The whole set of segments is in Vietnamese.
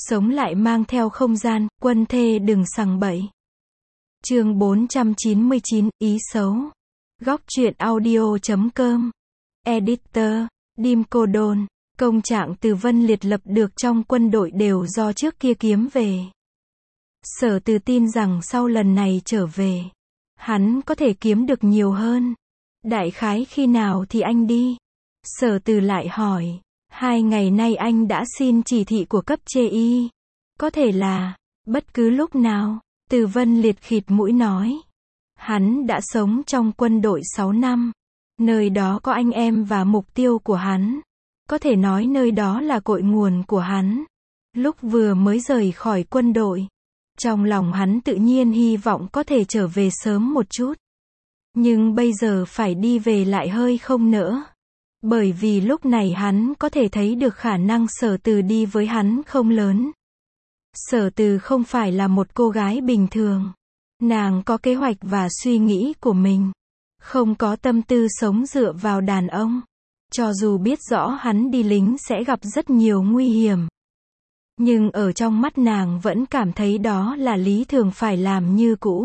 Sống lại mang theo không gian, quân thê đừng sằng bậy. Chương 499, ý xấu. Góc truyện audio.com. Editor, Dim Cô Đôn. Công trạng Từ Vân Liệt lập được trong quân đội đều do trước kia kiếm về. Sở Từ tin rằng sau lần này trở về, hắn có thể kiếm được nhiều hơn. Đại khái khi nào thì anh đi? Sở Từ lại hỏi. 2 ngày nay anh đã xin chỉ thị của cấp trên y. Có thể là bất cứ lúc nào. Từ Vân Liệt khịt mũi nói. Hắn đã sống trong quân đội 6 năm. Nơi đó có anh em và mục tiêu của hắn. Có thể nói nơi đó là cội nguồn của hắn. Lúc vừa mới rời khỏi quân đội, trong lòng hắn tự nhiên hy vọng có thể trở về sớm một chút. Nhưng bây giờ phải đi về lại hơi không nỡ. Bởi vì lúc này hắn có thể thấy được khả năng Sở Từ đi với hắn không lớn. Sở Từ không phải là một cô gái bình thường. Nàng có kế hoạch và suy nghĩ của mình. Không có tâm tư sống dựa vào đàn ông. Cho dù biết rõ hắn đi lính sẽ gặp rất nhiều nguy hiểm. Nhưng ở trong mắt nàng vẫn cảm thấy đó là lý thường phải làm như cũ.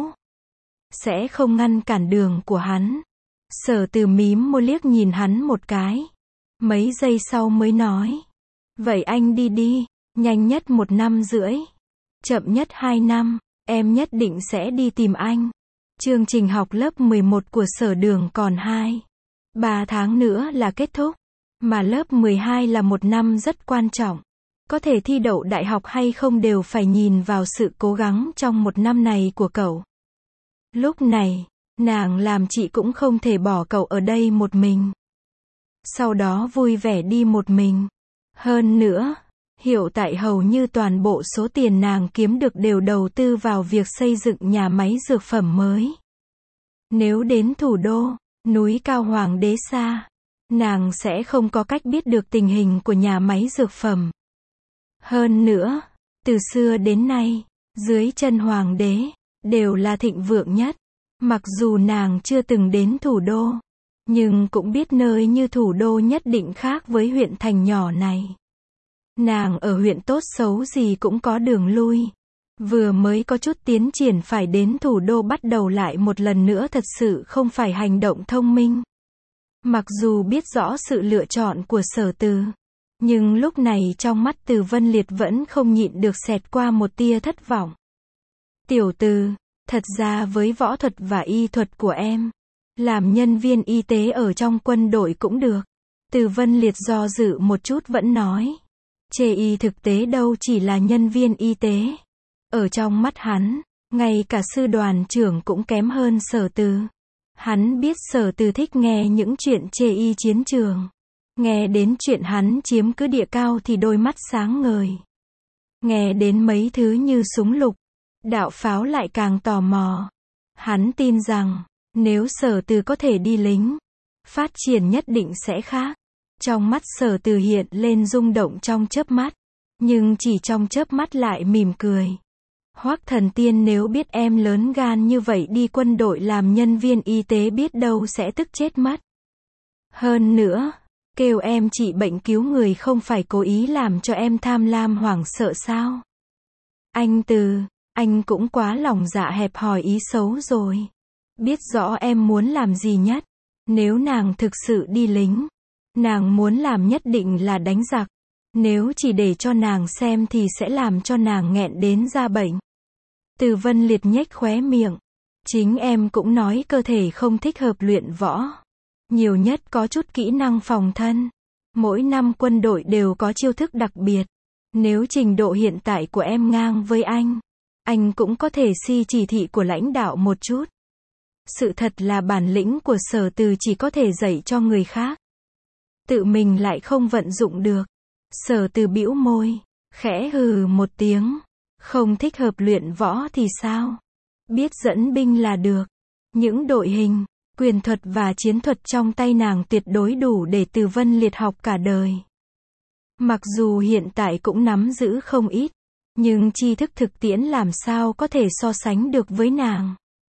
Sẽ không ngăn cản đường của hắn. Sở Từ mím môi liếc nhìn hắn một cái. Mấy giây sau mới nói. Vậy anh đi đi, nhanh nhất 1 năm rưỡi. Chậm nhất 2 năm, em nhất định sẽ đi tìm anh. Chương trình học lớp 11 của Sở Đường còn 3 tháng nữa là kết thúc. Mà lớp 12 là 1 năm rất quan trọng. Có thể thi đậu đại học hay không đều phải nhìn vào sự cố gắng trong 1 năm này của cậu. Lúc này, nàng làm chị cũng không thể bỏ cậu ở đây một mình. Sau đó vui vẻ đi một mình. Hơn nữa, hiện tại hầu như toàn bộ số tiền nàng kiếm được đều đầu tư vào việc xây dựng nhà máy dược phẩm mới. Nếu đến thủ đô, núi cao Hoàng đế xa, nàng sẽ không có cách biết được tình hình của nhà máy dược phẩm. Hơn nữa, từ xưa đến nay, dưới chân Hoàng đế, đều là thịnh vượng nhất. Mặc dù nàng chưa từng đến thủ đô, nhưng cũng biết nơi như thủ đô nhất định khác với huyện thành nhỏ này. Nàng ở huyện tốt xấu gì cũng có đường lui. Vừa mới có chút tiến triển phải đến thủ đô bắt đầu lại một lần nữa thật sự không phải hành động thông minh. Mặc dù biết rõ sự lựa chọn của Sở Từ, nhưng lúc này trong mắt Từ Vân Liệt vẫn không nhịn được xẹt qua một tia thất vọng. Tiểu Từ, thật ra với võ thuật và y thuật của em, làm nhân viên y tế ở trong quân đội cũng được. Từ Vân Liệt do dự một chút vẫn nói. Chê y thực tế đâu chỉ là nhân viên y tế. Ở trong mắt hắn, ngay cả sư đoàn trưởng cũng kém hơn Sở Từ. Hắn biết Sở Từ thích nghe những chuyện chê y chiến trường. Nghe đến chuyện hắn chiếm cứ địa cao thì đôi mắt sáng ngời. Nghe đến mấy thứ như súng lục, đạo pháo lại càng tò mò. Hắn tin rằng, nếu Sở Từ có thể đi lính, phát triển nhất định sẽ khác. Trong mắt Sở Từ hiện lên rung động trong chớp mắt, nhưng chỉ trong chớp mắt lại mỉm cười. Hoắc Thần Tiên nếu biết em lớn gan như vậy đi quân đội làm nhân viên y tế biết đâu sẽ tức chết mất. Hơn nữa, kêu em trị bệnh cứu người không phải cố ý làm cho em tham lam hoảng sợ sao? Anh Từ, anh cũng quá lòng dạ hẹp hòi ý xấu rồi. Biết rõ em muốn làm gì nhất. Nếu nàng thực sự đi lính, nàng muốn làm nhất định là đánh giặc. Nếu chỉ để cho nàng xem thì sẽ làm cho nàng nghẹn đến ra bệnh. Từ Vân Liệt nhếch khóe miệng. Chính em cũng nói cơ thể không thích hợp luyện võ. Nhiều nhất có chút kỹ năng phòng thân. Mỗi năm quân đội đều có chiêu thức đặc biệt. Nếu trình độ hiện tại của em ngang với anh cũng có thể si chỉ thị của lãnh đạo một chút. Sự thật là bản lĩnh của Sở Từ chỉ có thể dạy cho người khác. Tự mình lại không vận dụng được. Sở Từ bĩu môi, khẽ hừ một tiếng. Không thích hợp luyện võ thì sao? Biết dẫn binh là được. Những đội hình, quyền thuật và chiến thuật trong tay nàng tuyệt đối đủ để Từ Vân Liệt học cả đời. Mặc dù hiện tại cũng nắm giữ không ít, nhưng tri thức thực tiễn làm sao có thể so sánh được với nàng.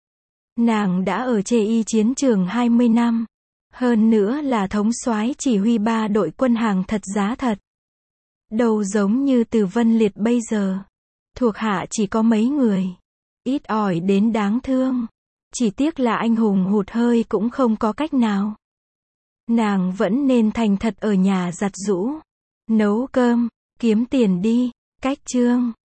Nàng đã ở chê y chiến trường 20 năm. Hơn nữa là thống soái chỉ huy 3 đội quân hàng thật giá thật. Đâu giống như Từ Vân Liệt bây giờ. Thuộc hạ chỉ có mấy người. Ít ỏi đến đáng thương. Chỉ tiếc là anh hùng hụt hơi cũng không có cách nào. Nàng vẫn nên thành thật ở nhà giặt giũ, nấu cơm, kiếm tiền đi. Cách chương